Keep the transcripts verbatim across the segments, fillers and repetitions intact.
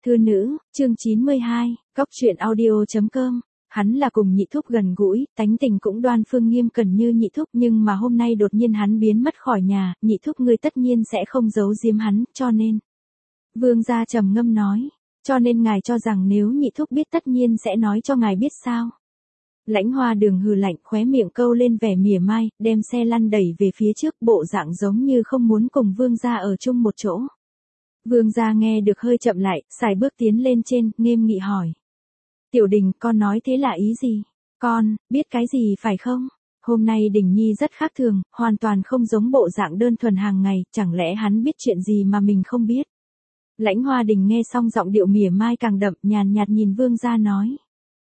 Thư nữ, chương chín mươi hai, Cóc truyện audio.com. Hắn là cùng nhị thúc gần gũi, tánh tình cũng đoan phương nghiêm cẩn như nhị thúc, nhưng mà hôm nay đột nhiên hắn biến mất khỏi nhà, nhị thúc ngươi tất nhiên sẽ không giấu giếm hắn, cho nên. Vương gia trầm ngâm nói, cho nên ngài cho rằng nếu nhị thúc biết tất nhiên sẽ nói cho ngài biết sao. Lãnh Hoa Đường hừ lạnh, khóe miệng câu lên vẻ mỉa mai, đem xe lăn đẩy về phía trước, bộ dạng giống như không muốn cùng vương gia ở chung một chỗ. Vương gia nghe được hơi chậm lại, xài bước tiến lên trên, nghiêm nghị hỏi. Tiểu Đình, con nói thế là ý gì? Con, biết cái gì phải không? Hôm nay Đình Nhi rất khác thường, hoàn toàn không giống bộ dạng đơn thuần hàng ngày, chẳng lẽ hắn biết chuyện gì mà mình không biết? Lãnh Hoa Đình nghe xong giọng điệu mỉa mai càng đậm, nhàn nhạt nhìn vương gia nói.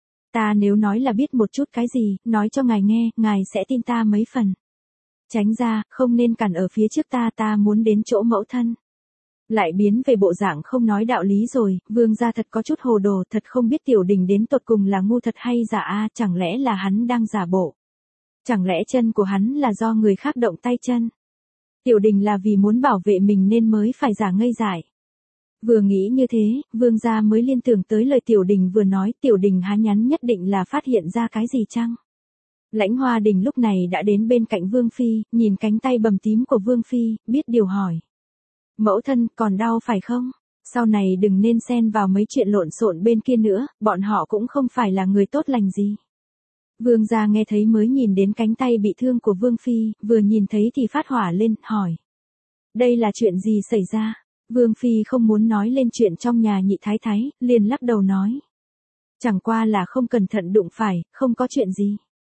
Ta nếu nói là biết một chút cái gì, nói cho ngài nghe, ngài sẽ tin ta mấy phần. Tránh ra, không nên cản ở phía trước ta, ta muốn đến chỗ mẫu thân. Lại biến về bộ dạng không nói đạo lý rồi, vương gia thật có chút hồ đồ, thật không biết Tiểu Đình đến tột cùng là ngu thật hay giả a, chẳng lẽ là hắn đang giả bộ. Chẳng lẽ chân của hắn là do người khác động tay chân. Tiểu Đình là vì muốn bảo vệ mình nên mới phải giả ngây dại. Vừa nghĩ như thế, vương gia mới liên tưởng tới lời Tiểu Đình vừa nói, Tiểu Đình há nhắn nhất định là phát hiện ra cái gì chăng? Lãnh Hoa Đình lúc này đã đến bên cạnh Vương Phi, nhìn cánh tay bầm tím của Vương Phi, biết điều hỏi. Mẫu thân, còn đau phải không? Sau này đừng nên xen vào mấy chuyện lộn xộn bên kia nữa, bọn họ cũng không phải là người tốt lành gì. Vương gia nghe thấy mới nhìn đến cánh tay bị thương của Vương Phi, vừa nhìn thấy thì phát hỏa lên, hỏi. Đây là chuyện gì xảy ra? Vương Phi không muốn nói lên chuyện trong nhà nhị thái thái, liền lắc đầu nói. Chẳng qua là không cẩn thận đụng phải, không có chuyện gì.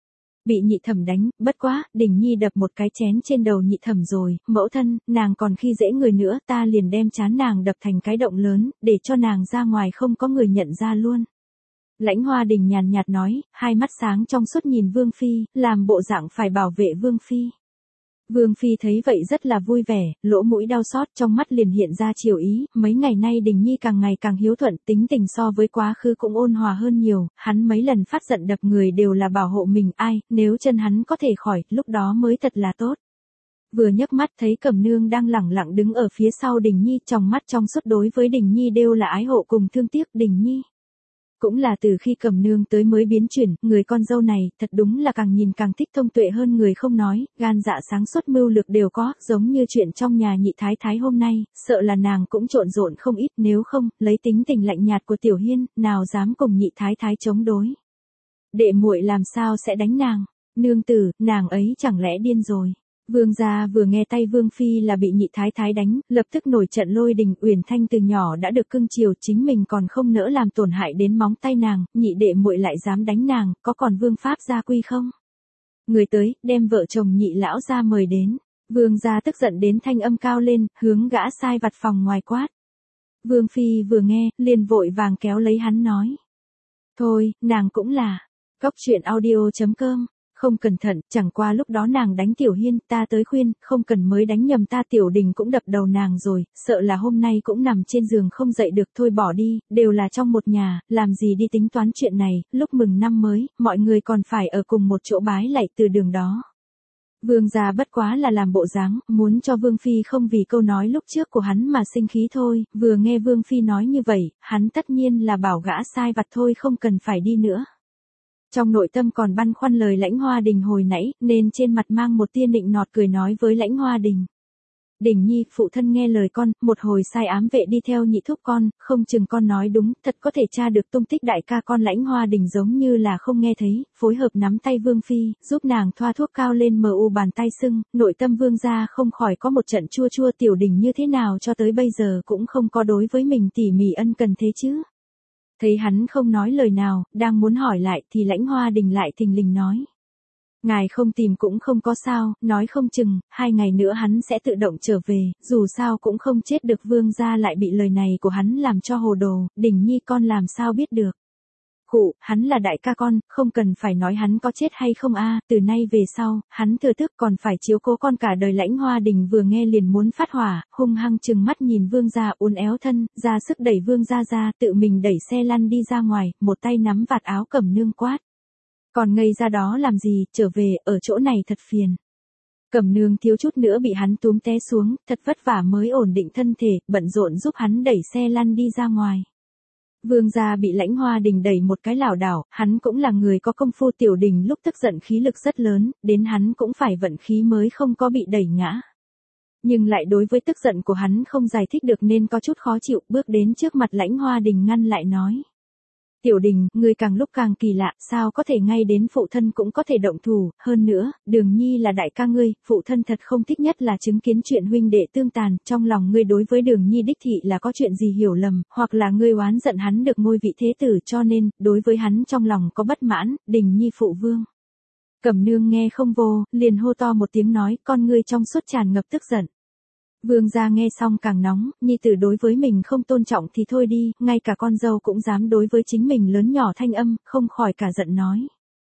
Bị nhị thẩm đánh, bất quá, Đình Nhi đập một cái chén trên đầu nhị thẩm rồi, mẫu thân, nàng còn khi dễ người nữa, ta liền đem trán nàng đập thành cái động lớn, để cho nàng ra ngoài không có người nhận ra luôn. Lãnh Hoa Đình nhàn nhạt nói, hai mắt sáng trong suốt nhìn Vương Phi, làm bộ dạng phải bảo vệ Vương Phi. Vương Phi thấy vậy rất là vui vẻ, lỗ mũi đau xót, trong mắt liền hiện ra chiều ý, mấy ngày nay Đình Nhi càng ngày càng hiếu thuận, tính tình so với quá khứ cũng ôn hòa hơn nhiều, hắn mấy lần phát giận đập người đều là bảo hộ mình, ai, nếu chân hắn có thể khỏi, lúc đó mới thật là tốt. Vừa nhấc mắt thấy Cẩm Nương đang lẳng lặng đứng ở phía sau Đình Nhi, trong mắt trong suốt đối với Đình Nhi đều là ái hộ cùng thương tiếc. Đình Nhi cũng là từ khi Cẩm Nương tới mới biến chuyển, người con dâu này, thật đúng là càng nhìn càng thích thông tuệ hơn người không nói, gan dạ sáng suốt mưu lược đều có, giống như chuyện trong nhà nhị thái thái hôm nay, sợ là nàng cũng trộn rộn không ít, nếu không, lấy tính tình lạnh nhạt của Tiểu Hiên, nào dám cùng nhị thái thái chống đối. Đệ muội làm sao sẽ đánh nàng? Nương tử, nàng ấy chẳng lẽ điên rồi? Vương gia vừa nghe tay Vương Phi là bị nhị thái thái đánh, lập tức nổi trận lôi đình. Uyển Thanh từ nhỏ đã được cưng chiều, chính mình còn không nỡ làm tổn hại đến móng tay nàng, nhị đệ muội lại dám đánh nàng, có còn vương pháp gia quy không? Người tới, đem vợ chồng nhị lão ra mời đến. Vương gia tức giận đến thanh âm cao lên, hướng gã sai vặt phòng ngoài quát. Vương Phi vừa nghe, liền vội vàng kéo lấy hắn nói. Thôi, nàng cũng là. Cóc truyện audio.com. Không cẩn thận, chẳng qua lúc đó nàng đánh Tiểu Hiên, ta tới khuyên, không cần mới đánh nhầm ta, Tiểu Đình cũng đập đầu nàng rồi, sợ là hôm nay cũng nằm trên giường không dậy được, thôi bỏ đi, đều là trong một nhà, làm gì đi tính toán chuyện này, lúc mừng năm mới, mọi người còn phải ở cùng một chỗ bái lạy từ đường đó. Vương gia bất quá là làm bộ dáng, muốn cho Vương Phi không vì câu nói lúc trước của hắn mà sinh khí thôi, vừa nghe Vương Phi nói như vậy, hắn tất nhiên là bảo gã sai vặt thôi không cần phải đi nữa. Trong nội tâm còn băn khoăn lời Lãnh Hoa Đình hồi nãy, nên trên mặt mang một tia nịnh nọt cười nói với Lãnh Hoa Đình. Đình Nhi, phụ thân nghe lời con, một hồi sai ám vệ đi theo nhị thúc con, không chừng con nói đúng, thật có thể tra được tung tích đại ca con. Lãnh Hoa Đình giống như là không nghe thấy, phối hợp nắm tay Vương Phi, giúp nàng thoa thuốc cao lên mờ u bàn tay sưng, nội tâm Vương gia không khỏi có một trận chua chua. Tiểu Đình như thế nào cho tới bây giờ cũng không có đối với mình tỉ mỉ ân cần thế chứ. Thấy hắn không nói lời nào, đang muốn hỏi lại thì Lãnh Hoa Đình lại thình lình nói. Ngài không tìm cũng không có sao, nói không chừng, hai ngày nữa hắn sẽ tự động trở về, dù sao cũng không chết được. Vương gia lại bị lời này của hắn làm cho hồ đồ, Đình Nhi con làm sao biết được. Khụ, hắn là đại ca con, không cần phải nói hắn có chết hay không a, từ nay về sau, hắn thừa thức còn phải chiếu cố con cả đời. Lãnh Hoa Đình vừa nghe liền muốn phát hỏa, hung hăng trừng mắt nhìn Vương gia, uốn éo thân, ra sức đẩy Vương gia ra, tự mình đẩy xe lăn đi ra ngoài, một tay nắm vạt áo Cẩm Nương quát. Còn ngây ra đó làm gì, trở về, ở chỗ này thật phiền. Cẩm Nương thiếu chút nữa bị hắn túm té xuống, thật vất vả mới ổn định thân thể, bận rộn giúp hắn đẩy xe lăn đi ra ngoài. Vương gia bị Lãnh Hoa Đình đẩy một cái lảo đảo, hắn cũng là người có công phu. Tiểu Đình lúc tức giận khí lực rất lớn, đến hắn cũng phải vận khí mới không có bị đẩy ngã. Nhưng lại đối với tức giận của hắn không giải thích được nên có chút khó chịu, bước đến trước mặt Lãnh Hoa Đình ngăn lại nói. Tiểu Đình, ngươi càng lúc càng kỳ lạ, sao có thể ngay đến phụ thân cũng có thể động thủ, hơn nữa, Đường Nhi là đại ca ngươi, phụ thân thật không thích nhất là chứng kiến chuyện huynh đệ tương tàn, trong lòng ngươi đối với Đường Nhi đích thị là có chuyện gì hiểu lầm, hoặc là ngươi oán giận hắn được ngôi vị thế tử cho nên, đối với hắn trong lòng có bất mãn, Đình Nhi phụ vương. Cẩm Nương nghe không vô, liền hô to một tiếng nói, con ngươi trong suốt tràn ngập tức giận. Vương gia nghe xong càng nóng, nhi tử đối với mình không tôn trọng thì thôi đi, ngay cả con dâu cũng dám đối với chính mình lớn nhỏ thanh âm, không khỏi cả giận nói.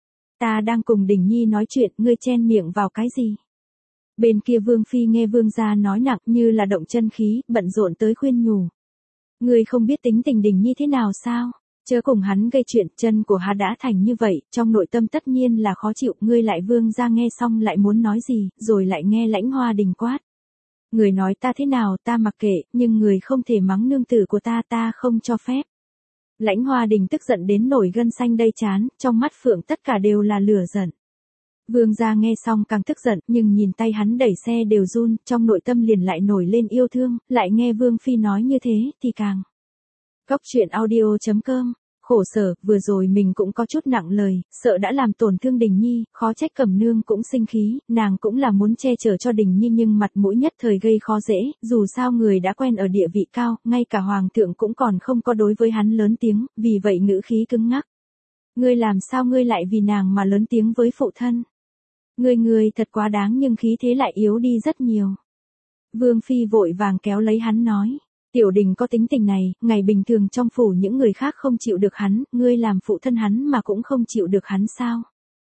Ta đang cùng Đình Nhi nói chuyện, ngươi chen miệng vào cái gì? Bên kia Vương Phi nghe Vương gia nói nặng như là động chân khí, bận rộn tới khuyên nhủ. Ngươi không biết tính tình Đình Nhi thế nào sao? Chớ cùng hắn gây chuyện, chân của hắn đã thành như vậy, trong nội tâm tất nhiên là khó chịu, ngươi lại. Vương gia nghe xong lại muốn nói gì, rồi lại nghe Lãnh Hoa Đình quát. Người nói ta thế nào ta mặc kệ, nhưng người không thể mắng nương tử của ta, ta không cho phép. Lãnh Hoa Đình tức giận đến nổi gân xanh đầy trán, trong mắt phượng tất cả đều là lửa giận. Vương gia nghe xong càng tức giận, nhưng nhìn tay hắn đẩy xe đều run, trong nội tâm liền lại nổi lên yêu thương, lại nghe Vương Phi nói như thế, thì càng. Cóc truyện audio chấm com. Khổ sở, vừa rồi mình cũng có chút nặng lời, sợ đã làm tổn thương Đình Nhi, khó trách Cẩm Nương cũng sinh khí, nàng cũng là muốn che chở cho Đình Nhi nhưng mặt mũi nhất thời gây khó dễ, dù sao người đã quen ở địa vị cao, ngay cả Hoàng thượng cũng còn không có đối với hắn lớn tiếng, vì vậy ngữ khí cứng ngắc. Ngươi làm sao ngươi lại vì nàng mà lớn tiếng với phụ thân? Ngươi ngươi thật quá đáng nhưng khí thế lại yếu đi rất nhiều. Vương Phi vội vàng kéo lấy hắn nói. Tiểu Đình có tính tình này, ngày bình thường trong phủ những người khác không chịu được hắn, ngươi làm phụ thân hắn mà cũng không chịu được hắn sao?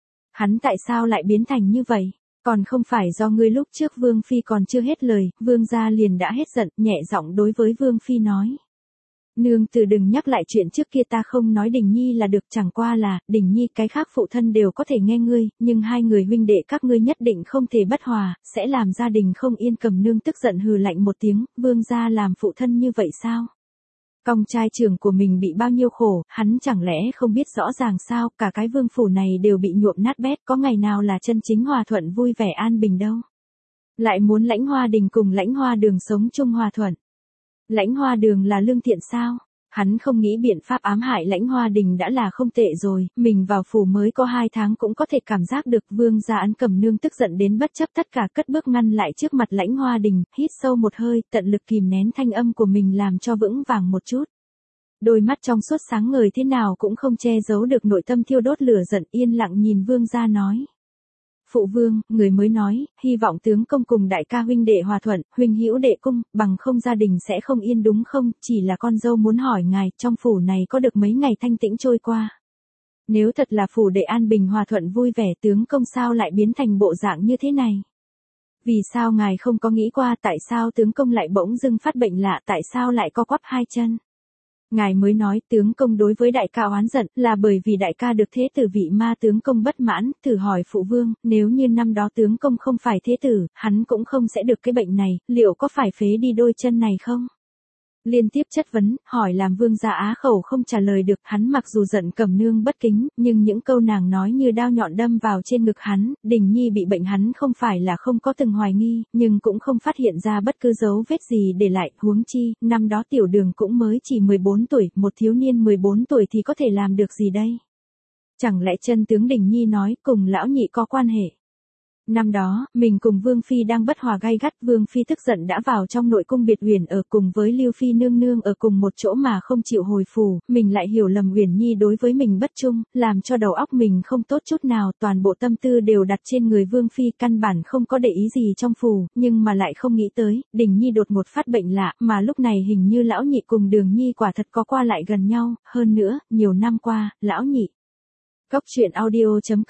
Hắn tại sao lại biến thành như vậy? Còn không phải do ngươi. Lúc trước Vương Phi còn chưa hết lời, Vương gia liền đã hết giận, nhẹ giọng đối với Vương Phi nói. Nương tử đừng nhắc lại chuyện trước kia, ta không nói Đình Nhi là được, chẳng qua là, Đình Nhi cái khác phụ thân đều có thể nghe ngươi, nhưng hai người huynh đệ các ngươi nhất định không thể bất hòa, sẽ làm gia đình không yên. Cẩm Nương tức giận hừ lạnh một tiếng, Vương gia làm phụ thân như vậy sao? Con trai trưởng của mình bị bao nhiêu khổ, hắn chẳng lẽ không biết rõ ràng sao, cả cái vương phủ này đều bị nhuộm nát bét, có ngày nào là chân chính hòa thuận vui vẻ an bình đâu. Lại muốn Lãnh Hoa Đình cùng Lãnh Hoa Đường sống chung hòa thuận. Lãnh Hoa Đường là lương thiện sao? Hắn không nghĩ biện pháp ám hại Lãnh Hoa Đình đã là không tệ rồi, mình vào phủ mới có hai tháng cũng có thể cảm giác được. Vương gia ấn Cẩm Nương tức giận đến bất chấp tất cả cất bước ngăn lại trước mặt Lãnh Hoa Đình, hít sâu một hơi, tận lực kìm nén thanh âm của mình làm cho vững vàng một chút. Đôi mắt trong suốt sáng ngời thế nào cũng không che giấu được nội tâm thiêu đốt lửa giận, yên lặng nhìn Vương gia nói. Phụ vương, người mới nói, hy vọng tướng công cùng đại ca huynh đệ hòa thuận, huynh hữu đệ cung, bằng không gia đình sẽ không yên đúng không? Chỉ là con dâu muốn hỏi ngài, trong phủ này có được mấy ngày thanh tĩnh trôi qua. Nếu thật là phủ đệ an bình hòa thuận vui vẻ, tướng công sao lại biến thành bộ dạng như thế này? Vì sao ngài không có nghĩ qua tại sao tướng công lại bỗng dưng phát bệnh lạ, tại sao lại co quắp hai chân? Ngài mới nói tướng công đối với đại ca oán giận là bởi vì đại ca được thế tử vị ma, tướng công bất mãn. Thử hỏi phụ vương, nếu như năm đó tướng công không phải thế tử, hắn cũng không sẽ được cái bệnh này, liệu có phải phế đi đôi chân này không? Liên tiếp chất vấn, hỏi làm Vương gia á khẩu không trả lời được. Hắn mặc dù giận Cẩm Nương bất kính, nhưng những câu nàng nói như đao nhọn đâm vào trên ngực hắn. Đình Nhi bị bệnh hắn không phải là không có từng hoài nghi, nhưng cũng không phát hiện ra bất cứ dấu vết gì để lại. Huống chi, năm đó Tiểu Đường cũng mới chỉ mười bốn tuổi, một thiếu niên mười bốn tuổi thì có thể làm được gì đây? Chẳng lẽ chân tướng Đình Nhi nói cùng lão nhị có quan hệ? Năm đó, mình cùng Vương Phi đang bất hòa gay gắt, Vương Phi tức giận đã vào trong nội cung biệt Uyển ở cùng với Lưu Phi nương nương ở cùng một chỗ mà không chịu hồi phủ, mình lại hiểu lầm Uyển Nhi đối với mình bất trung, làm cho đầu óc mình không tốt chút nào, toàn bộ tâm tư đều đặt trên người Vương Phi, căn bản không có để ý gì trong phủ, nhưng mà lại không nghĩ tới, Đình Nhi đột ngột phát bệnh lạ, mà lúc này hình như lão nhị cùng Đường Nhi quả thật có qua lại gần nhau, hơn nữa, nhiều năm qua, lão nhị. Cóc truyện audio chấm com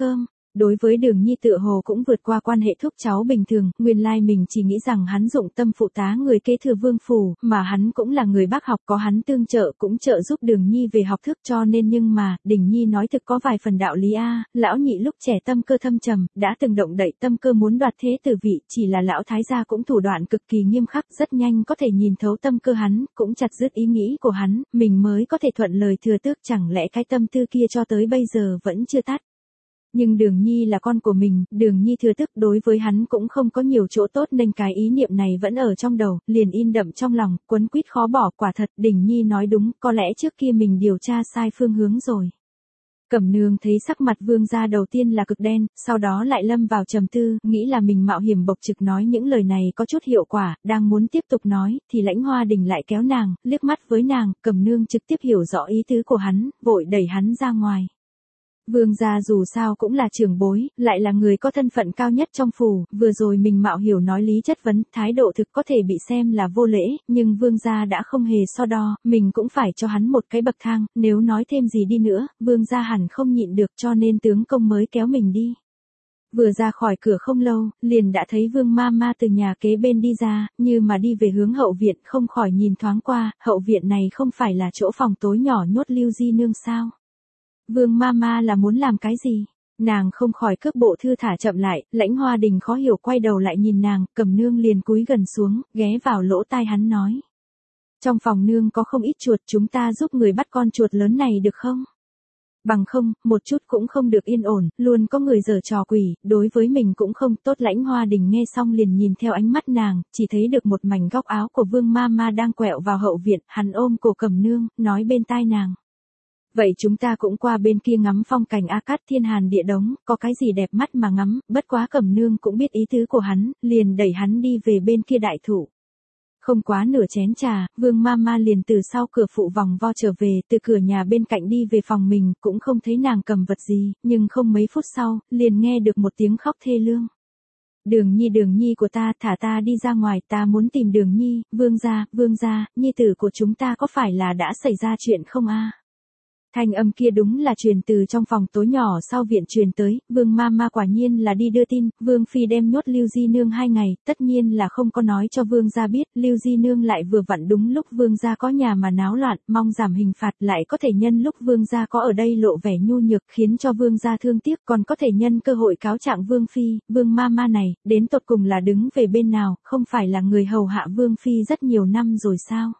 Đối với Đường Nhi tựa hồ cũng vượt qua quan hệ thúc cháu bình thường, nguyên lai mình chỉ nghĩ rằng hắn dụng tâm phụ tá người kế thừa vương phủ, mà hắn cũng là người bác học có hắn tương trợ cũng trợ giúp Đường Nhi về học thức cho nên nhưng mà, Đình Nhi nói thực có vài phần đạo lý a, lão nhị lúc trẻ tâm cơ thâm trầm, đã từng động đậy tâm cơ muốn đoạt thế tử vị, chỉ là lão thái gia cũng thủ đoạn cực kỳ nghiêm khắc, rất nhanh có thể nhìn thấu tâm cơ hắn, cũng chặt dứt ý nghĩ của hắn, mình mới có thể thuận lời thừa tước, chẳng lẽ cái tâm tư kia cho tới bây giờ vẫn chưa tắt. Nhưng Đường Nhi là con của mình, Đường Nhi thừa tức đối với hắn cũng không có nhiều chỗ tốt nên cái ý niệm này vẫn ở trong đầu, liền in đậm trong lòng, quấn quýt khó bỏ, quả thật, Đình Nhi nói đúng, có lẽ trước kia mình điều tra sai phương hướng rồi. Cẩm Nương thấy sắc mặt Vương gia đầu tiên là cực đen, sau đó lại lâm vào trầm tư, nghĩ là mình mạo hiểm bộc trực nói những lời này có chút hiệu quả, đang muốn tiếp tục nói, thì Lãnh Hoa Đình lại kéo nàng, liếc mắt với nàng, Cẩm Nương trực tiếp hiểu rõ ý tứ của hắn, vội đẩy hắn ra ngoài. Vương gia dù sao cũng là trưởng bối, lại là người có thân phận cao nhất trong phủ, vừa rồi mình mạo hiểu nói lý chất vấn, thái độ thực có thể bị xem là vô lễ, nhưng vương gia đã không hề so đo, mình cũng phải cho hắn một cái bậc thang, nếu nói thêm gì đi nữa, vương gia hẳn không nhịn được cho nên tướng công mới kéo mình đi. Vừa ra khỏi cửa không lâu, liền đã thấy Vương ma ma từ nhà kế bên đi ra, như mà đi về hướng hậu viện, không khỏi nhìn thoáng qua, hậu viện này không phải là chỗ phòng tối nhỏ nhốt Lưu Di Nương sao? Vương Mama là muốn làm cái gì? Nàng không khỏi cước bộ thư thả chậm lại, Lãnh Hoa Đình khó hiểu quay đầu lại nhìn nàng, Cẩm Nương liền cúi gần xuống, ghé vào lỗ tai hắn nói. Trong phòng nương có không ít chuột, chúng ta giúp người bắt con chuột lớn này được không? Bằng không, một chút cũng không được yên ổn, luôn có người giở trò quỷ, đối với mình cũng không tốt. Lãnh Hoa Đình nghe xong liền nhìn theo ánh mắt nàng, chỉ thấy được một mảnh góc áo của Vương Mama đang quẹo vào hậu viện, hắn ôm cổ Cẩm Nương, nói bên tai nàng. Vậy chúng ta cũng qua bên kia ngắm phong cảnh A Cát thiên hàn địa đống, có cái gì đẹp mắt mà ngắm, bất quá Cẩm Nương cũng biết ý tứ của hắn, liền đẩy hắn đi về bên kia đại thụ. Không quá nửa chén trà, Vương Mama liền từ sau cửa phụ vòng vo trở về, từ cửa nhà bên cạnh đi về phòng mình, cũng không thấy nàng cầm vật gì, nhưng không mấy phút sau, liền nghe được một tiếng khóc thê lương. Đường Nhi Đường Nhi của ta, thả ta đi ra ngoài, ta muốn tìm Đường Nhi, Vương gia, Vương gia, Nhi tử của chúng ta có phải là đã xảy ra chuyện không a? Thanh âm kia đúng là truyền từ trong phòng tối nhỏ sau viện truyền tới, Vương Mama quả nhiên là đi đưa tin, Vương Phi đem nhốt Lưu Di Nương hai ngày, tất nhiên là không có nói cho Vương gia biết, Lưu Di Nương lại vừa vặn đúng lúc Vương gia có nhà mà náo loạn, mong giảm hình phạt, lại có thể nhân lúc Vương gia có ở đây lộ vẻ nhu nhược khiến cho Vương gia thương tiếc, còn có thể nhân cơ hội cáo trạng Vương Phi, Vương Mama này, đến tột cùng là đứng về bên nào, không phải là người hầu hạ Vương Phi rất nhiều năm rồi sao?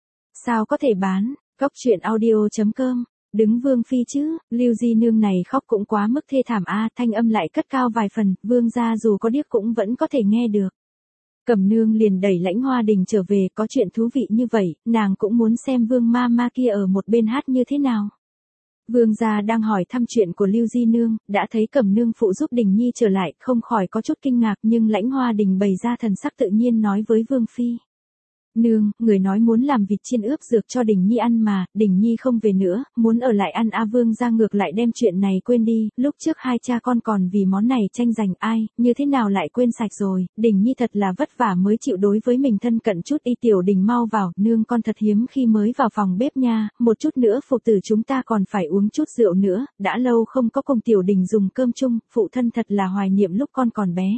Sao có thể bán, Cóc truyện audio chấm com. Đứng Vương Phi chứ, Lưu Di Nương này khóc cũng quá mức thê thảm a, thanh âm lại cất cao vài phần, Vương gia dù có điếc cũng vẫn có thể nghe được. Cẩm Nương liền đẩy Lãnh Hoa Đình trở về, có chuyện thú vị như vậy, nàng cũng muốn xem Vương Mama kia ở một bên hát như thế nào. Vương gia đang hỏi thăm chuyện của Lưu Di Nương, đã thấy Cẩm Nương phụ giúp Đình Nhi trở lại, không khỏi có chút kinh ngạc, nhưng Lãnh Hoa Đình bày ra thần sắc tự nhiên nói với Vương Phi. Nương, người nói muốn làm vịt chiên ướp dược cho Đình Nhi ăn mà, Đình Nhi không về nữa, muốn ở lại ăn. A Vương gia ngược lại đem chuyện này quên đi, lúc trước hai cha con còn vì món này tranh giành, ai, như thế nào lại quên sạch rồi, Đình Nhi thật là vất vả mới chịu đối với mình thân cận chút. Y Tiểu Đình mau vào, nương con thật hiếm khi mới vào phòng bếp nha, một chút nữa phụ tử chúng ta còn phải uống chút rượu nữa, đã lâu không có cùng Tiểu Đình dùng cơm chung, phụ thân thật là hoài niệm lúc con còn bé.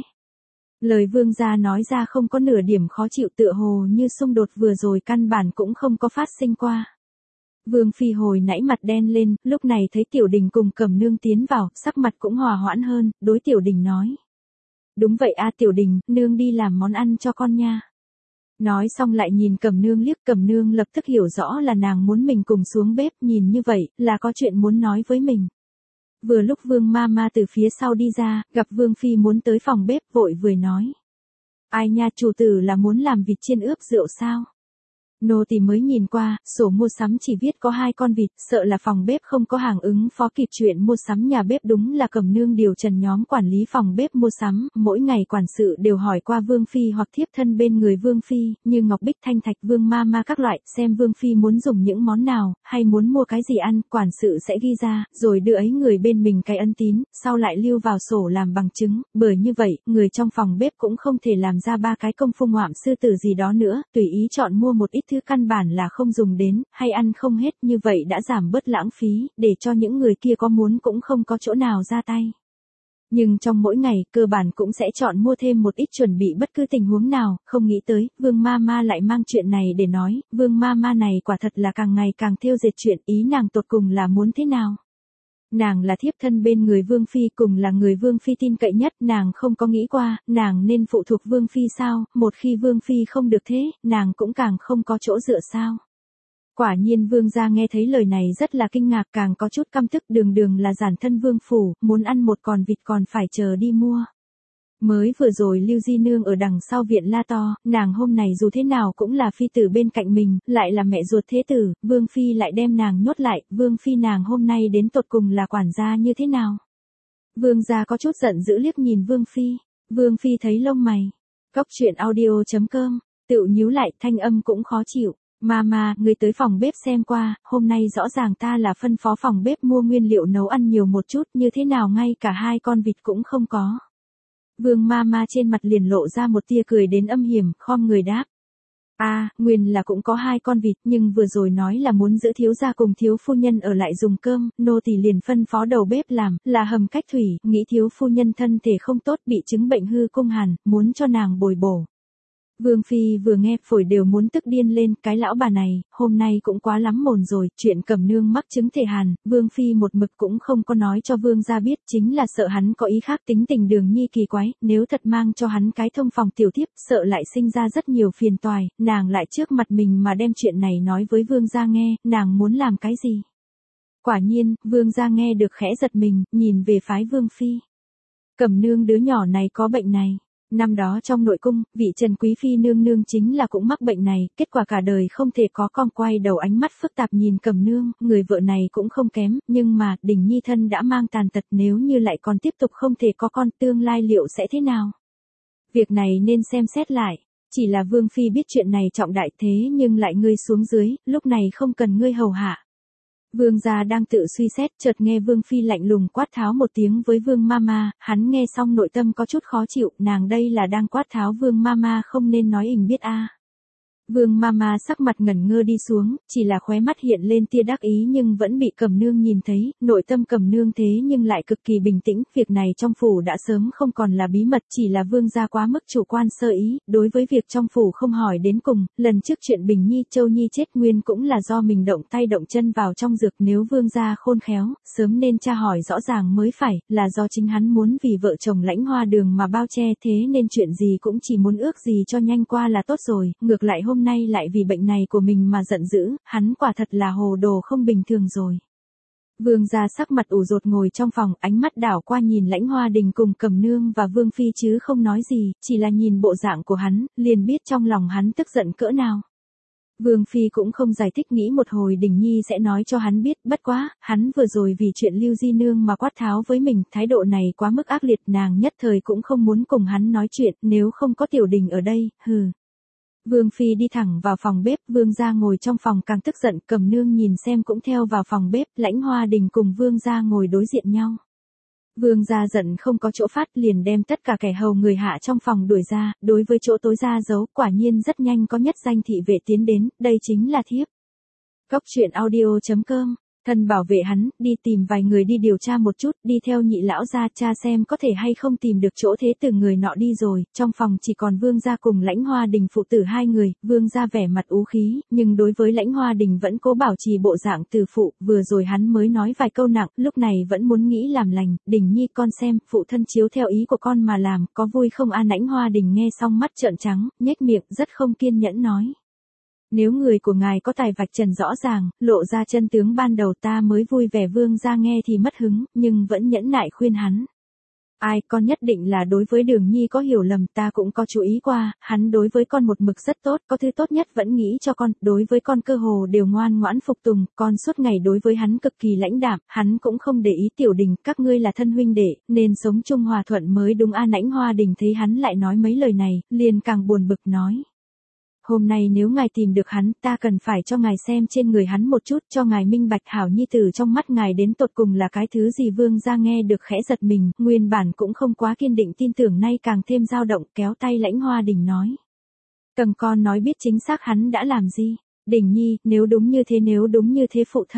Lời Vương gia nói ra không có nửa điểm khó chịu, tựa hồ như xung đột vừa rồi căn bản cũng không có phát sinh qua. Vương Phi hồi nãy mặt đen lên, lúc này thấy Tiểu Đình cùng Cẩm Nương tiến vào, sắc mặt cũng hòa hoãn hơn, đối Tiểu Đình nói. Đúng vậy a Tiểu Đình, nương đi làm món ăn cho con nha. Nói xong lại nhìn Cẩm Nương liếc, Cẩm Nương lập tức hiểu rõ là nàng muốn mình cùng xuống bếp, nhìn như vậy, là có chuyện muốn nói với mình. Vừa lúc Vương Mama từ phía sau đi ra, gặp Vương Phi muốn tới phòng bếp, vội vừa nói. Ai nha, chủ tử là muốn làm vịt chiên ướp rượu sao? Nô tỳ mới nhìn qua, sổ mua sắm chỉ viết có hai con vịt, sợ là phòng bếp không có hàng ứng phó kịp chuyện mua sắm nhà bếp. Đúng là Cẩm Nương điều trần nhóm quản lý phòng bếp mua sắm, mỗi ngày quản sự đều hỏi qua Vương Phi hoặc thiếp thân bên người Vương Phi, như ngọc bích thanh thạch Vương Mama các loại, xem Vương Phi muốn dùng những món nào, hay muốn mua cái gì ăn, quản sự sẽ ghi ra, rồi đưa ấy người bên mình cái ân tín, sau lại lưu vào sổ làm bằng chứng, bởi như vậy, người trong phòng bếp cũng không thể làm ra ba cái công phu ngoạm sư tử gì đó nữa, tùy ý chọn mua một ít thứ căn bản là không dùng đến, hay ăn không hết, như vậy đã giảm bớt lãng phí, để cho những người kia có muốn cũng không có chỗ nào ra tay. Nhưng trong mỗi ngày, cơ bản cũng sẽ chọn mua thêm một ít chuẩn bị bất cứ tình huống nào, không nghĩ tới, Vương Mama lại mang chuyện này để nói, Vương Mama này quả thật là càng ngày càng thêu dệt chuyện, ý nàng tột cùng là muốn thế nào. Nàng là thiếp thân bên người Vương Phi, cùng là người Vương Phi tin cậy nhất, nàng không có nghĩ qua, nàng nên phụ thuộc Vương Phi sao, một khi Vương Phi không được thế, nàng cũng càng không có chỗ dựa sao. Quả nhiên Vương gia nghe thấy lời này rất là kinh ngạc, càng có chút căm tức, đường đường là giản thân Vương phủ, muốn ăn một con vịt còn phải chờ đi mua. Mới vừa rồi Lưu Di Nương ở đằng sau viện la to, nàng hôm này dù thế nào cũng là phi tử bên cạnh mình, lại là mẹ ruột thế tử, Vương Phi lại đem nàng nhốt lại, Vương Phi nàng hôm nay đến tột cùng là quản gia như thế nào. Vương gia có chút giận dữ liếc nhìn Vương Phi, Vương Phi thấy lông mày, cóc truyện audio chấm com, tự nhíu lại, thanh âm cũng khó chịu. Mama, người tới phòng bếp xem qua, hôm nay rõ ràng ta là phân phó phòng bếp mua nguyên liệu nấu ăn nhiều một chút, như thế nào ngay cả hai con vịt cũng không có. Vương Mama trên mặt liền lộ ra một tia cười đến âm hiểm, khom người đáp. A, à, nguyên là cũng có hai con vịt, nhưng vừa rồi nói là muốn giữ thiếu gia cùng thiếu phu nhân ở lại dùng cơm, nô tỳ liền phân phó đầu bếp làm, là hầm cách thủy, nghĩ thiếu phu nhân thân thể không tốt, bị chứng bệnh hư cung hàn, muốn cho nàng bồi bổ. Vương Phi vừa nghe phổi đều muốn tức điên lên, cái lão bà này, hôm nay cũng quá lắm mồm rồi, chuyện Cẩm Nương mắc chứng thể hàn, Vương Phi một mực cũng không có nói cho Vương gia biết, chính là sợ hắn có ý khác, tính tình Đường Nhi kỳ quái, nếu thật mang cho hắn cái thông phòng tiểu thiếp, sợ lại sinh ra rất nhiều phiền toái, nàng lại trước mặt mình mà đem chuyện này nói với Vương gia nghe, nàng muốn làm cái gì? Quả nhiên, Vương gia nghe được khẽ giật mình, nhìn về phái Vương Phi. Cẩm Nương đứa nhỏ này có bệnh này. Năm đó trong nội cung, vị Trần Quý Phi nương nương chính là cũng mắc bệnh này, kết quả cả đời không thể có con, quay đầu ánh mắt phức tạp nhìn Cẩm Nương, người vợ này cũng không kém, nhưng mà, Đình Nhi thân đã mang tàn tật, nếu như lại còn tiếp tục không thể có con, tương lai liệu sẽ thế nào? Việc này nên xem xét lại, chỉ là Vương Phi biết chuyện này trọng đại thế nhưng lại ngươi xuống dưới, lúc này không cần ngươi hầu hạ. Vương gia đang tự suy xét, chợt nghe Vương Phi lạnh lùng quát tháo một tiếng với Vương Mama, hắn nghe xong nội tâm có chút khó chịu, nàng đây là đang quát tháo Vương Mama không nên nói ình biết a. À. Vương Mama sắc mặt ngẩn ngơ đi xuống, chỉ là khóe mắt hiện lên tia đắc ý nhưng vẫn bị Cẩm Nương nhìn thấy, nội tâm Cẩm Nương thế nhưng lại cực kỳ bình tĩnh, việc này trong phủ đã sớm không còn là bí mật, chỉ là Vương gia quá mức chủ quan sơ ý, đối với việc trong phủ không hỏi đến cùng, lần trước chuyện Bình Nhi Châu Nhi chết nguyên cũng là do mình động tay động chân vào trong dược, nếu Vương gia khôn khéo, sớm nên tra hỏi rõ ràng mới phải, là do chính hắn muốn vì vợ chồng Lãnh Hoa Đường mà bao che, thế nên chuyện gì cũng chỉ muốn ước gì cho nhanh qua là tốt rồi, ngược lại hôm nay lại vì bệnh này của mình mà giận dữ, hắn quả thật là hồ đồ không bình thường rồi. Vương gia sắc mặt ủ rột ngồi trong phòng, ánh mắt đảo qua nhìn Lãnh Hoa Đình cùng Cẩm Nương và Vương Phi chứ không nói gì, chỉ là nhìn bộ dạng của hắn, liền biết trong lòng hắn tức giận cỡ nào. Vương Phi cũng không giải thích, nghĩ một hồi Đình Nhi sẽ nói cho hắn biết, bất quá, hắn vừa rồi vì chuyện Lưu Di Nương mà quát tháo với mình, thái độ này quá mức ác liệt, nàng nhất thời cũng không muốn cùng hắn nói chuyện, nếu không có Tiểu Đình ở đây, hừ. Vương Phi đi thẳng vào phòng bếp, Vương gia ngồi trong phòng càng tức giận, Cẩm Nương nhìn xem cũng theo vào phòng bếp, Lãnh Hoa Đình cùng Vương gia ngồi đối diện nhau. Vương gia giận không có chỗ phát, liền đem tất cả kẻ hầu người hạ trong phòng đuổi ra, đối với chỗ tối ra giấu, quả nhiên rất nhanh có nhất danh thị vệ tiến đến, đây chính là thiếp. Cóc truyện audio chấm com, thân bảo vệ hắn, đi tìm vài người đi điều tra một chút, đi theo Nhị lão gia tra xem có thể hay không tìm được chỗ thế từ người nọ đi rồi, trong phòng chỉ còn Vương gia cùng Lãnh Hoa Đình phụ tử hai người, Vương gia vẻ mặt ú khí, nhưng đối với Lãnh Hoa Đình vẫn cố bảo trì bộ dạng từ phụ, vừa rồi hắn mới nói vài câu nặng, lúc này vẫn muốn nghĩ làm lành, Đình Nhi con xem, phụ thân chiếu theo ý của con mà làm, có vui không a? Lãnh Hoa Đình nghe xong mắt trợn trắng, nhếch miệng, rất không kiên nhẫn nói. Nếu người của ngài có tài vạch trần rõ ràng, lộ ra chân tướng ban đầu ta mới vui vẻ. Vương gia nghe thì mất hứng, nhưng vẫn nhẫn nại khuyên hắn. Ai, con nhất định là đối với Đường Nhi có hiểu lầm, ta cũng có chú ý qua, hắn đối với con một mực rất tốt, có thứ tốt nhất vẫn nghĩ cho con, đối với con cơ hồ đều ngoan ngoãn phục tùng, con suốt ngày đối với hắn cực kỳ lãnh đạm, hắn cũng không để ý. Tiểu Đình, các ngươi là thân huynh đệ, nên sống chung hòa thuận mới đúng a. Lãnh Hoa Đình thấy hắn lại nói mấy lời này, liền càng buồn bực nói. Hôm nay nếu ngài tìm được hắn, ta cần phải cho ngài xem trên người hắn một chút, cho ngài minh bạch hảo nhi tử trong mắt ngài đến tột cùng là cái thứ gì. Vương gia nghe được khẽ giật mình, nguyên bản cũng không quá kiên định tin tưởng, nay càng thêm dao động, kéo tay Lãnh Hoa Đình nói. Cần con nói biết chính xác hắn đã làm gì. Đình Nhi, nếu đúng như thế nếu đúng như thế phụ thân,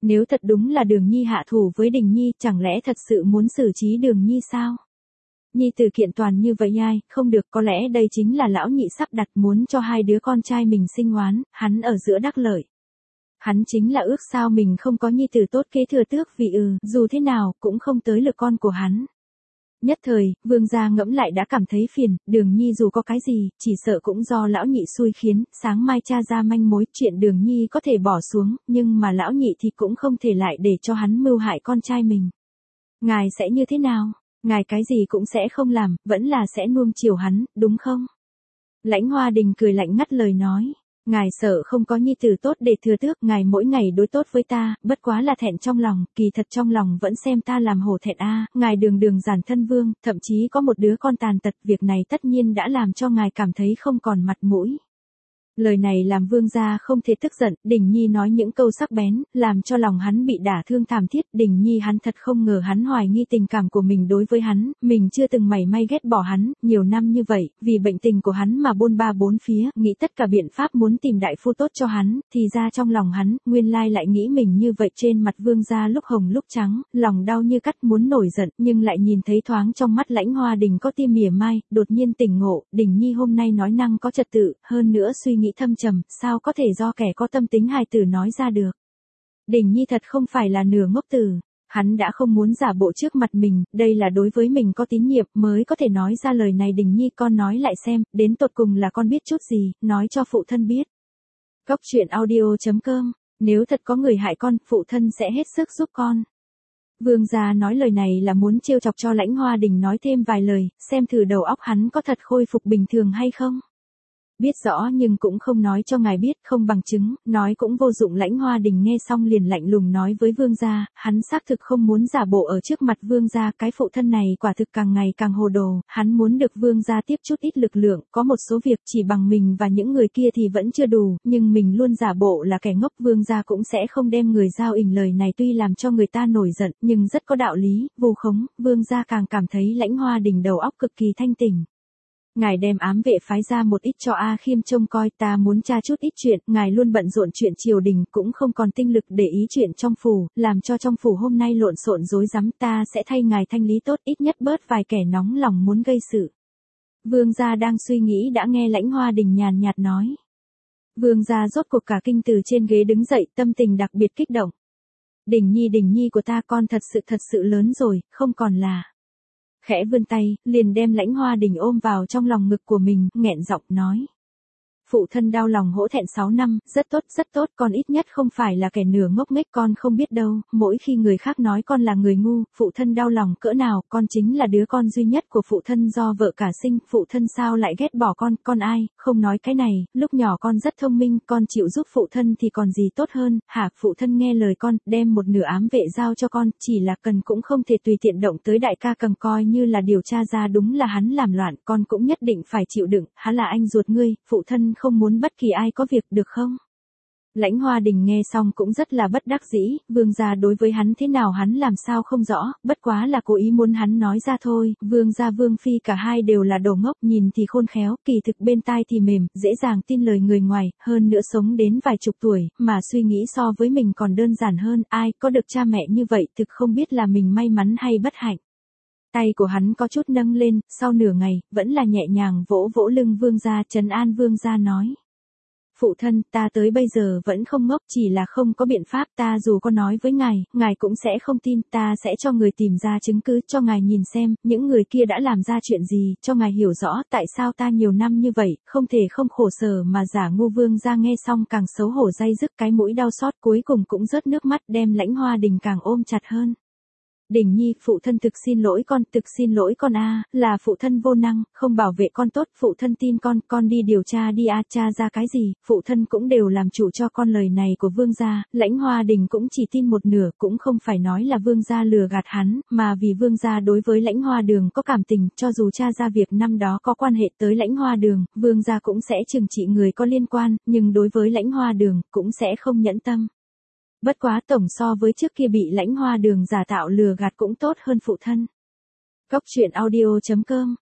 Nếu thật đúng là Đường Nhi hạ thủ với Đình Nhi, chẳng lẽ thật sự muốn xử trí Đường Nhi sao? Nhi tử kiện toàn như vậy ai, không được, có lẽ đây chính là lão nhị sắp đặt muốn cho hai đứa con trai mình sinh oán, hắn ở giữa đắc lợi. Hắn chính là ước sao mình không có nhi tử tốt kế thừa tước vì ừ, dù thế nào, cũng không tới lượt con của hắn. Nhất thời, Vương gia ngẫm lại đã cảm thấy phiền, Đường Nhi dù có cái gì, chỉ sợ cũng do lão nhị xui khiến, sáng mai tra ra manh mối, chuyện Đường Nhi có thể bỏ xuống, nhưng mà lão nhị thì cũng không thể lại để cho hắn mưu hại con trai mình. Ngài sẽ như thế nào? Ngài cái gì cũng sẽ không làm, vẫn là sẽ nuông chiều hắn, đúng không? Lãnh Hoa Đình cười lạnh ngắt lời nói. Ngài sợ không có nhi tử tốt để thừa tước, ngài mỗi ngày đối tốt với ta, bất quá là thẹn trong lòng, kỳ thật trong lòng vẫn xem ta làm hổ thẹn a. Ngài đường đường giản thân vương, thậm chí có một đứa con tàn tật, việc này tất nhiên đã làm cho ngài cảm thấy không còn mặt mũi. Lời này làm Vương gia không thể tức giận, Đình Nhi nói những câu sắc bén, làm cho lòng hắn bị đả thương thảm thiết. Đình Nhi hắn thật không ngờ hắn hoài nghi tình cảm của mình đối với hắn, mình chưa từng mảy may ghét bỏ hắn, nhiều năm như vậy, vì bệnh tình của hắn mà bôn ba bốn phía, nghĩ tất cả biện pháp muốn tìm đại phu tốt cho hắn, thì ra trong lòng hắn, nguyên lai lại nghĩ mình như vậy. Trên mặt Vương gia lúc hồng lúc trắng, lòng đau như cắt muốn nổi giận, nhưng lại nhìn thấy thoáng trong mắt Lãnh Hoa Đình có tia mỉa mai, đột nhiên tỉnh ngộ, Đình Nhi hôm nay nói năng có trật tự, hơn nữa suy nghĩ thâm trầm, sao có thể do kẻ có tâm tính hài tử nói ra được. Đình Nhi thật không phải là nửa ngốc tử, hắn đã không muốn giả bộ trước mặt mình, đây là đối với mình có tín nhiệm mới có thể nói ra lời này. Đình Nhi con nói lại xem, đến tột cùng là con biết chút gì, nói cho phụ thân biết. Góc truyện audio chấm com, nếu thật có người hại con, phụ thân sẽ hết sức giúp con. Vương gia nói lời này là muốn trêu chọc cho Lãnh Hoa Đình nói thêm vài lời, xem thử đầu óc hắn có thật khôi phục bình thường hay không. Biết rõ nhưng cũng không nói cho ngài biết, không bằng chứng, nói cũng vô dụng. Lãnh Hoa Đình nghe xong liền lạnh lùng nói với Vương gia, hắn xác thực không muốn giả bộ ở trước mặt Vương gia, cái phụ thân này quả thực càng ngày càng hồ đồ, hắn muốn được Vương gia tiếp chút ít lực lượng, có một số việc chỉ bằng mình và những người kia thì vẫn chưa đủ, nhưng mình luôn giả bộ là kẻ ngốc, Vương gia cũng sẽ không đem người giao ỉnh. Lời này tuy làm cho người ta nổi giận, nhưng rất có đạo lý, vu khống. Vương gia càng cảm thấy Lãnh Hoa Đình đầu óc cực kỳ thanh tỉnh. Ngài đem ám vệ phái ra một ít cho A Khiêm trông coi, ta muốn tra chút ít chuyện, ngài luôn bận rộn chuyện triều đình, cũng không còn tinh lực để ý chuyện trong phủ, làm cho trong phủ hôm nay lộn xộn rối rắm, ta sẽ thay ngài thanh lý tốt, ít nhất bớt vài kẻ nóng lòng muốn gây sự. Vương gia đang suy nghĩ đã nghe Lãnh Hoa Đình nhàn nhạt nói. Vương gia rốt cuộc cả kinh từ trên ghế đứng dậy, tâm tình đặc biệt kích động. Đình Nhi, Đình Nhi của ta, con thật sự thật sự lớn rồi, không còn là... Khẽ vươn tay, liền đem Lãnh Hoa Đình ôm vào trong lòng ngực của mình, nghẹn giọng nói. Phụ thân đau lòng hổ thẹn sáu năm, rất tốt, rất tốt, con ít nhất không phải là kẻ nửa ngốc nghếch, con không biết đâu, mỗi khi người khác nói con là người ngu, phụ thân đau lòng cỡ nào, con chính là đứa con duy nhất của phụ thân do vợ cả sinh, phụ thân sao lại ghét bỏ con, con ai, không nói cái này, lúc nhỏ con rất thông minh, con chịu giúp phụ thân thì còn gì tốt hơn, hả, phụ thân nghe lời con, đem một nửa ám vệ giao cho con, chỉ là cần cũng không thể tùy tiện động tới đại ca Cầm, coi như là điều tra ra đúng là hắn làm loạn, con cũng nhất định phải chịu đựng, hắn là anh ruột ngươi, phụ thân không muốn bất kỳ ai có việc, được không? Lãnh Hoa Đình nghe xong cũng rất là bất đắc dĩ, Vương gia đối với hắn thế nào hắn làm sao không rõ, bất quá là cố ý muốn hắn nói ra thôi. Vương gia Vương phi cả hai đều là đồ ngốc, nhìn thì khôn khéo, kỳ thực bên tai thì mềm, dễ dàng tin lời người ngoài, hơn nữa sống đến vài chục tuổi, mà suy nghĩ so với mình còn đơn giản hơn, ai có được cha mẹ như vậy thực không biết là mình may mắn hay bất hạnh. Tay của hắn có chút nâng lên, sau nửa ngày, vẫn là nhẹ nhàng vỗ vỗ lưng Vương gia, trấn an Vương gia nói. Phụ thân, ta tới bây giờ vẫn không ngốc, chỉ là không có biện pháp, ta dù có nói với ngài, ngài cũng sẽ không tin, ta sẽ cho người tìm ra chứng cứ, cho ngài nhìn xem, những người kia đã làm ra chuyện gì, cho ngài hiểu rõ tại sao ta nhiều năm như vậy, không thể không khổ sở mà giả ngu. Vương gia nghe xong càng xấu hổ day dứt, cái mũi đau xót, cuối cùng cũng rớt nước mắt, đem Lãnh Hoa Đình càng ôm chặt hơn. Đình Nhi, phụ thân thực xin lỗi con, thực xin lỗi con a, là phụ thân vô năng, không bảo vệ con tốt, phụ thân tin con, con đi điều tra đi a, tra ra cái gì, phụ thân cũng đều làm chủ cho con. Lời này của Vương gia, Lãnh Hoa Đình cũng chỉ tin một nửa, cũng không phải nói là Vương gia lừa gạt hắn, mà vì Vương gia đối với Lãnh Hoa Đường có cảm tình, cho dù tra ra việc năm đó có quan hệ tới Lãnh Hoa Đường, Vương gia cũng sẽ trừng trị người có liên quan, nhưng đối với Lãnh Hoa Đường, cũng sẽ không nhẫn tâm. Bất quá tổng so với trước kia bị Lãnh Hoa Đường giả tạo lừa gạt cũng tốt hơn phụ thân. Góc truyện audio chấm com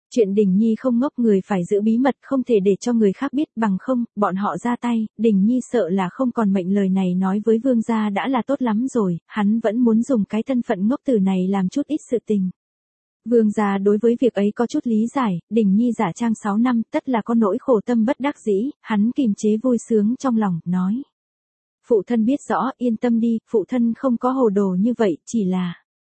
Chuyện Đình Nhi không ngốc, người phải giữ bí mật, không thể để cho người khác biết, bằng không, bọn họ ra tay, Đình Nhi sợ là không còn mệnh. Lời này nói với vương gia đã là tốt lắm rồi, hắn vẫn muốn dùng cái thân phận ngốc tử này làm chút ít sự tình. Vương gia đối với việc ấy có chút lý giải, Đình Nhi giả trang sáu năm, tất là có nỗi khổ tâm bất đắc dĩ, hắn kìm chế vui sướng trong lòng, nói. Phụ thân biết rõ, yên tâm đi, phụ thân không có hồ đồ như vậy, chỉ là...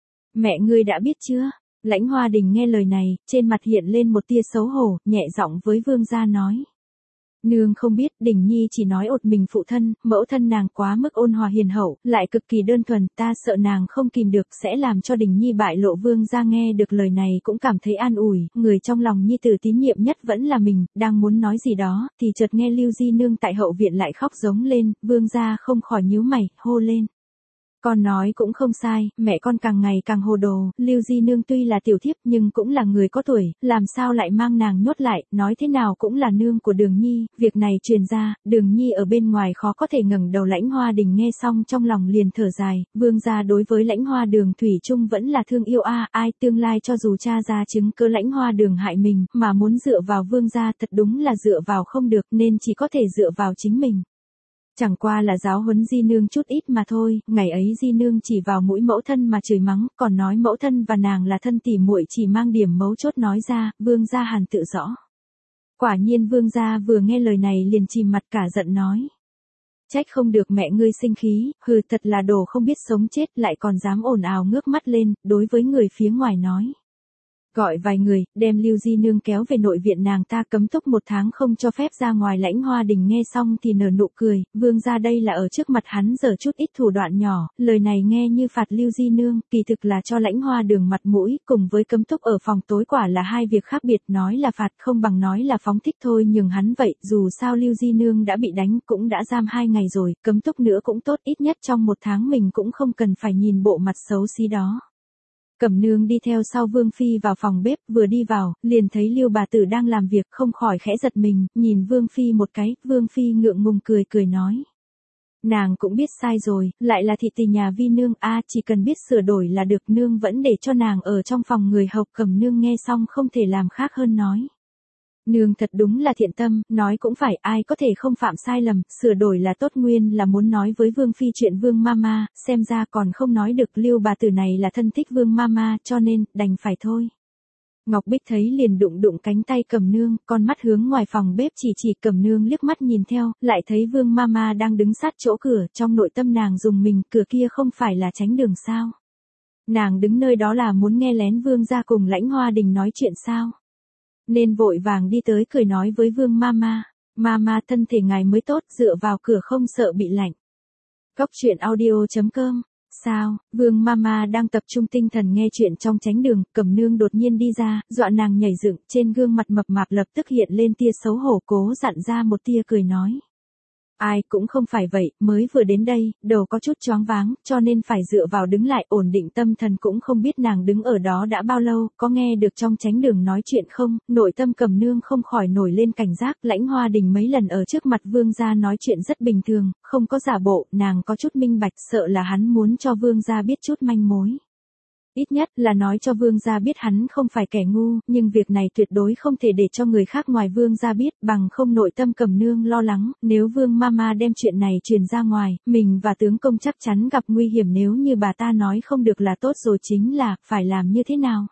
Mẹ ngươi đã biết chưa? Lãnh Hoa Đình nghe lời này, trên mặt hiện lên một tia xấu hổ, nhẹ giọng với vương gia nói. Nương không biết, Đình Nhi chỉ nói ột mình phụ thân, mẫu thân nàng quá mức ôn hòa hiền hậu, lại cực kỳ đơn thuần, ta sợ nàng không kìm được sẽ làm cho Đình Nhi bại lộ. Vương gia nghe được lời này cũng cảm thấy an ủi, người trong lòng nhi tử tín nhiệm nhất vẫn là mình, đang muốn nói gì đó, thì chợt nghe Lưu Di Nương tại hậu viện lại khóc giống lên, vương gia không khỏi nhíu mày, hô lên. Con nói cũng không sai, mẹ con càng ngày càng hồ đồ, Lưu Di Nương tuy là tiểu thiếp nhưng cũng là người có tuổi, làm sao lại mang nàng nhốt lại, nói thế nào cũng là nương của Đường Nhi, việc này truyền ra, Đường Nhi ở bên ngoài khó có thể ngẩng đầu. Lãnh Hoa Đình nghe xong trong lòng liền thở dài, vương gia đối với Lãnh Hoa Đường thủy chung vẫn là thương yêu a, ai tương lai cho dù cha ra chứng cơ Lãnh Hoa Đường hại mình, mà muốn dựa vào vương gia thật đúng là dựa vào không được, nên chỉ có thể dựa vào chính mình. Chẳng qua là giáo huấn Di Nương chút ít mà thôi, ngày ấy Di Nương chỉ vào mũi mẫu thân mà chửi mắng, còn nói mẫu thân và nàng là thân tỉ muội, chỉ mang điểm mấu chốt nói ra, vương gia hàn tự rõ. Quả nhiên vương gia vừa nghe lời này liền chìm mặt cả giận nói. Trách không được mẹ ngươi sinh khí, hừ, thật là đồ không biết sống chết, lại còn dám ồn ào ngước mắt lên, đối với người phía ngoài nói. Gọi vài người, đem Lưu Di Nương kéo về nội viện, nàng ta cấm túc một tháng không cho phép ra ngoài. Lãnh Hoa Đình nghe xong thì nở nụ cười, vương gia đây là ở trước mặt hắn giở chút ít thủ đoạn nhỏ, lời này nghe như phạt Lưu Di Nương, kỳ thực là cho Lãnh Hoa Đường mặt mũi, cùng với cấm túc ở phòng tối quả là hai việc khác biệt, nói là phạt không bằng nói là phóng thích thôi, nhường hắn vậy, dù sao Lưu Di Nương đã bị đánh, cũng đã giam hai ngày rồi, cấm túc nữa cũng tốt, ít nhất trong một tháng mình cũng không cần phải nhìn bộ mặt xấu xí đó. Cẩm Nương đi theo sau Vương Phi vào phòng bếp, vừa đi vào, liền thấy Lưu bà tử đang làm việc, không khỏi khẽ giật mình, nhìn Vương Phi một cái, Vương Phi ngượng ngùng cười cười nói. Nàng cũng biết sai rồi, lại là thị tỳ nhà Vi Nương, a chỉ cần biết sửa đổi là được, nương vẫn để cho nàng ở trong phòng người hầu. Cẩm Nương nghe xong không thể làm khác hơn nói. Nương thật đúng là thiện tâm, nói cũng phải, ai có thể không phạm sai lầm, sửa đổi là tốt, nguyên là muốn nói với Vương Phi chuyện Vương Mama, xem ra còn không nói được. Lưu bà tử này là thân thích Vương Mama, cho nên, đành phải thôi. Ngọc Bích thấy liền đụng đụng cánh tay Cẩm Nương, con mắt hướng ngoài phòng bếp chỉ chỉ. Cẩm Nương liếc mắt nhìn theo, lại thấy Vương Mama đang đứng sát chỗ cửa, trong nội tâm nàng dùng mình, cửa kia không phải là tránh đường sao? Nàng đứng nơi đó là muốn nghe lén Vương gia cùng Lãnh Hoa Đình nói chuyện sao? Nên vội vàng đi tới cười nói với Vương Mama, Mama thân thể ngài mới tốt, dựa vào cửa không sợ bị lạnh. Cốc truyện audio chấm com. Sao, Vương Mama đang tập trung tinh thần nghe chuyện trong tránh đường, Cẩm Nương đột nhiên đi ra, dọa nàng nhảy dựng, trên gương mặt mập mạp lập tức hiện lên tia xấu hổ, cố dặn ra một tia cười nói. Ai cũng không phải vậy, mới vừa đến đây, đầu có chút choáng váng, cho nên phải dựa vào đứng lại, ổn định tâm thần. Cũng không biết nàng đứng ở đó đã bao lâu, có nghe được trong tránh đường nói chuyện không, nội tâm Cẩm Nương không khỏi nổi lên cảnh giác. Lãnh Hoa Đình mấy lần ở trước mặt vương gia nói chuyện rất bình thường, không có giả bộ, nàng có chút minh bạch, sợ là hắn muốn cho vương gia biết chút manh mối. Ít nhất là nói cho vương gia biết hắn không phải kẻ ngu, nhưng việc này tuyệt đối không thể để cho người khác ngoài vương gia biết, bằng không nội tâm Cẩm Nương lo lắng, nếu Vương Mama đem chuyện này truyền ra ngoài, mình và tướng công chắc chắn gặp nguy hiểm, nếu như bà ta nói không được là tốt rồi, chính là, phải làm như thế nào?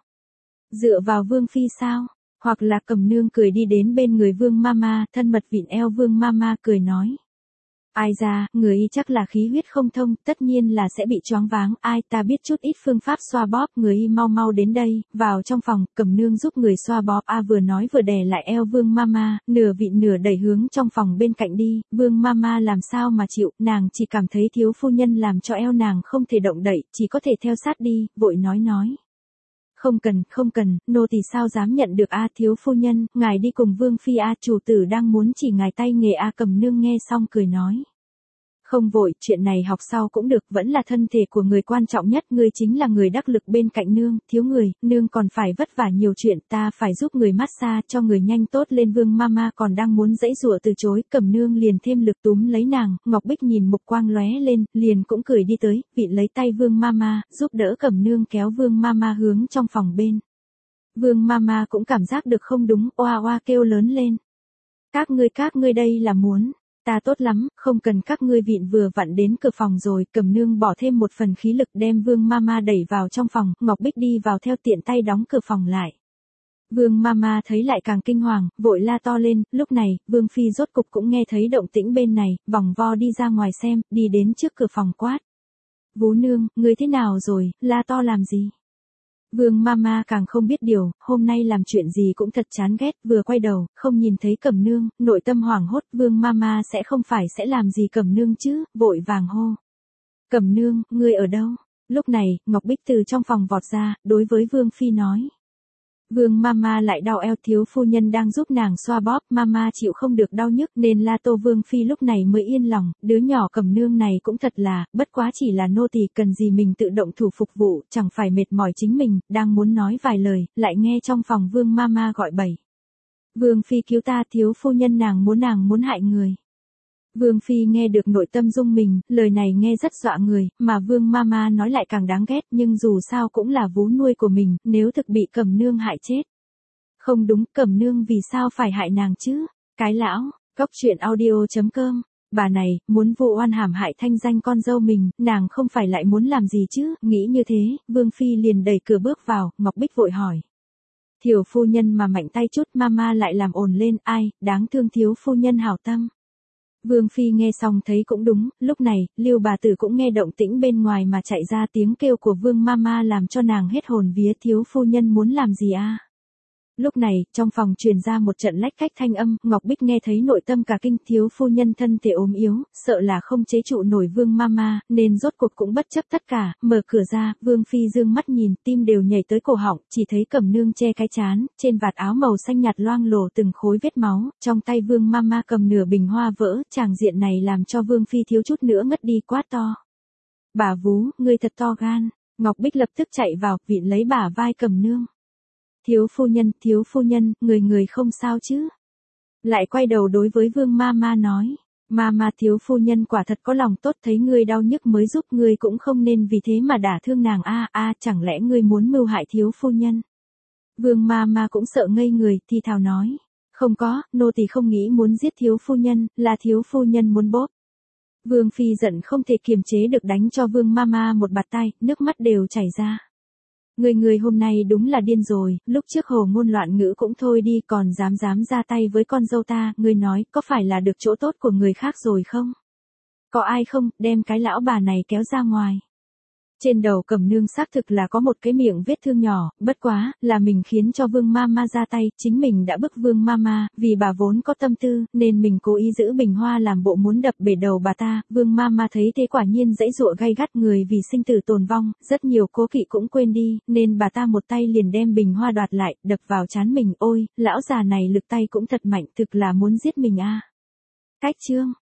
Dựa vào Vương Phi sao? Hoặc là Cẩm Nương cười đi đến bên người Vương Mama, thân mật vịn eo Vương Mama cười nói. Ai ra, người y chắc là khí huyết không thông, tất nhiên là sẽ bị choáng váng, ai, ta biết chút ít phương pháp xoa bóp, người y mau mau đến đây, vào trong phòng, Cẩm Nương giúp người xoa bóp, a vừa nói vừa đè lại eo Vương Mama, nửa vịn nửa đẩy hướng trong phòng bên cạnh đi. Vương Mama làm sao mà chịu, nàng chỉ cảm thấy thiếu phu nhân làm cho eo nàng không thể động đậy, chỉ có thể theo sát đi, vội nói nói. Không cần, không cần, nô tỳ sao dám nhận được a, thiếu phu nhân, ngài đi cùng Vương Phi a, chủ tử đang muốn chỉ ngài tay nghề a. Cẩm Nương nghe xong cười nói. Không vội, chuyện này học sau cũng được, vẫn là thân thể của người quan trọng nhất, ngươi chính là người đắc lực bên cạnh nương, thiếu người, nương còn phải vất vả nhiều chuyện, ta phải giúp người massage cho người nhanh tốt lên. Vương Mama còn đang muốn giãy giụa từ chối, Cẩm Nương liền thêm lực túm lấy nàng. Ngọc Bích nhìn mục quang lóe lên, liền cũng cười đi tới, vịn lấy tay Vương Mama, giúp đỡ Cẩm Nương kéo Vương Mama hướng trong phòng bên. Vương Mama cũng cảm giác được không đúng, oa oa kêu lớn lên. Các ngươi các ngươi đây là muốn, ta tốt lắm, không cần các ngươi vịn vừa vặn đến cửa phòng rồi, Cẩm Nương bỏ thêm một phần khí lực đem Vương Mama đẩy vào trong phòng, Ngọc Bích đi vào theo tiện tay đóng cửa phòng lại. Vương Mama thấy lại càng kinh hoàng, vội la to lên, lúc này, Vương Phi rốt cục cũng nghe thấy động tĩnh bên này, vòng vo đi ra ngoài xem, đi đến trước cửa phòng quát. Vú nương, ngươi thế nào rồi, la to làm gì? Vương Mama càng không biết điều, hôm nay làm chuyện gì cũng thật chán ghét, vừa quay đầu, không nhìn thấy Cẩm Nương, nội tâm hoảng hốt, Vương Mama sẽ không phải sẽ làm gì Cẩm Nương chứ, vội vàng hô. Cẩm Nương, ngươi ở đâu? Lúc này, Ngọc Bích từ trong phòng vọt ra, đối với Vương Phi nói. Vương Mama lại đau eo, thiếu phu nhân đang giúp nàng xoa bóp, Mama chịu không được đau nhức nên la tô. Vương Phi lúc này mới yên lòng, đứa nhỏ Cẩm Nương này cũng thật là, bất quá chỉ là nô tỳ, cần gì mình tự động thủ phục vụ, chẳng phải mệt mỏi chính mình, đang muốn nói vài lời, lại nghe trong phòng Vương Mama gọi bẩy. Vương Phi cứu ta, thiếu phu nhân nàng muốn nàng muốn hại người. Vương Phi nghe được nội tâm rung mình, lời này nghe rất dọa người, mà Vương Mama nói lại càng đáng ghét, nhưng dù sao cũng là vú nuôi của mình, nếu thực bị Cẩm Nương hại chết. Không đúng, Cẩm Nương vì sao phải hại nàng chứ? Cái lão, cóc truyện audio chấm com, bà này, muốn vụ oan hãm hại thanh danh con dâu mình, nàng không phải lại muốn làm gì chứ? Nghĩ như thế, Vương Phi liền đẩy cửa bước vào, Ngọc Bích vội hỏi. Thiếu phu nhân mà mạnh tay chút, Mama lại làm ồn lên, ai, đáng thương thiếu phu nhân hảo tâm. Vương Phi nghe xong thấy cũng đúng, lúc này, Lưu bà tử cũng nghe động tĩnh bên ngoài mà chạy ra, tiếng kêu của Vương Mama làm cho nàng hết hồn vía, thiếu phu nhân muốn làm gì a? Lúc này, trong phòng truyền ra một trận lách cách thanh âm, Ngọc Bích nghe thấy nội tâm cả kinh, thiếu phu nhân thân thể ốm yếu, sợ là không chế trụ nổi Vương Mama, nên rốt cuộc cũng bất chấp tất cả, mở cửa ra, Vương Phi dương mắt nhìn, tim đều nhảy tới cổ họng, chỉ thấy Cẩm Nương che cái trán, trên vạt áo màu xanh nhạt loang lổ từng khối vết máu, trong tay Vương Mama cầm nửa bình hoa vỡ, tràng diện này làm cho Vương Phi thiếu chút nữa ngất đi, quát to. Bà vú, ngươi thật to gan. Ngọc Bích lập tức chạy vào, vịn lấy bả vai Cẩm Nương. Thiếu phu nhân, thiếu phu nhân, người người không sao chứ? Lại quay đầu đối với Vương Mama nói, Mama, thiếu phu nhân quả thật có lòng tốt, thấy ngươi đau nhức mới giúp, ngươi cũng không nên vì thế mà đả thương nàng a a, chẳng lẽ ngươi muốn mưu hại thiếu phu nhân? Vương Mama cũng sợ ngây người, thì thào nói, không có, nô tỳ không nghĩ muốn giết thiếu phu nhân, là thiếu phu nhân muốn bóp. Vương Phi giận không thể kiềm chế được đánh cho Vương Mama một bạt tay, nước mắt đều chảy ra. Người người hôm nay đúng là điên rồi, lúc trước hồ ngôn loạn ngữ cũng thôi đi, còn dám dám ra tay với con dâu ta, ngươi nói, có phải là được chỗ tốt của người khác rồi không? Có ai không, đem cái lão bà này kéo ra ngoài. Trên đầu Cẩm Nương xác thực là có một cái miệng vết thương nhỏ, bất quá, là mình khiến cho Vương Mama ra tay, chính mình đã bức Vương Mama, vì bà vốn có tâm tư, nên mình cố ý giữ bình hoa làm bộ muốn đập bể đầu bà ta, Vương Mama thấy thế quả nhiên dãy dụa gay gắt, người vì sinh tử tồn vong, rất nhiều cố kỵ cũng quên đi, nên bà ta một tay liền đem bình hoa đoạt lại, đập vào trán mình, ôi, lão già này lực tay cũng thật mạnh, thực là muốn giết mình a. Cách chương